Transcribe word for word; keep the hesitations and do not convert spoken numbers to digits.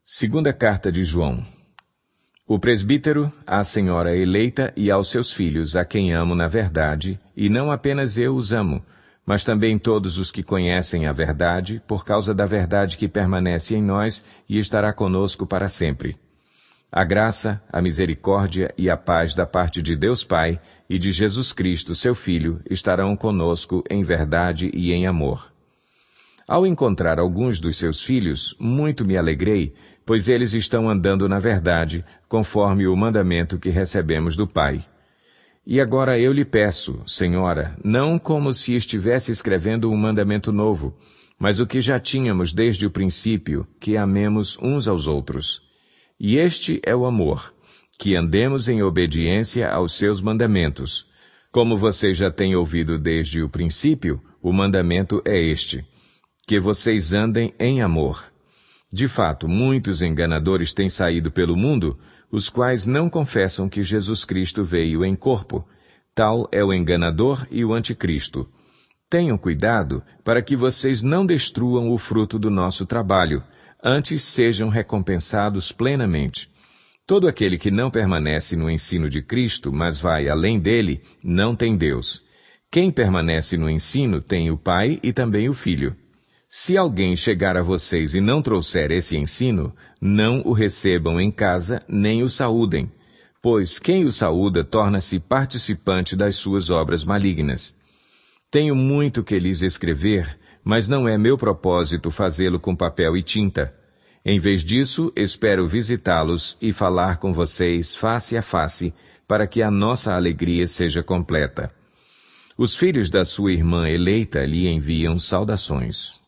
Segunda Carta de João. O presbítero, à senhora eleita e aos seus filhos, a quem amo na verdade, e não apenas eu os amo, mas também todos os que conhecem a verdade, por causa da verdade que permanece em nós e estará conosco para sempre. A graça, a misericórdia e a paz da parte de Deus Pai e de Jesus Cristo, seu Filho, estarão conosco em verdade e em amor. Ao encontrar alguns dos seus filhos, muito me alegrei, pois eles estão andando na verdade, conforme o mandamento que recebemos do Pai. E agora eu lhe peço, Senhora, não como se estivesse escrevendo um mandamento novo, mas o que já tínhamos desde o princípio, que amemos uns aos outros. E este é o amor, que andemos em obediência aos seus mandamentos. Como vocês já têm ouvido desde o princípio, o mandamento é este: que vocês andem em amor. De fato, muitos enganadores têm saído pelo mundo, os quais não confessam que Jesus Cristo veio em corpo. Tal é o enganador e o anticristo. Tenham cuidado para que vocês não destruam o fruto do nosso trabalho, antes sejam recompensados plenamente. Todo aquele que não permanece no ensino de Cristo, mas vai além dele, não tem Deus. Quem permanece no ensino tem o Pai e também o Filho. Se alguém chegar a vocês e não trouxer esse ensino, não o recebam em casa, nem o saúdem, pois quem o saúda torna-se participante das suas obras malignas. Tenho muito que lhes escrever, mas não é meu propósito fazê-lo com papel e tinta. Em vez disso, espero visitá-los e falar com vocês face a face, para que a nossa alegria seja completa. Os filhos da sua irmã eleita lhe enviam saudações.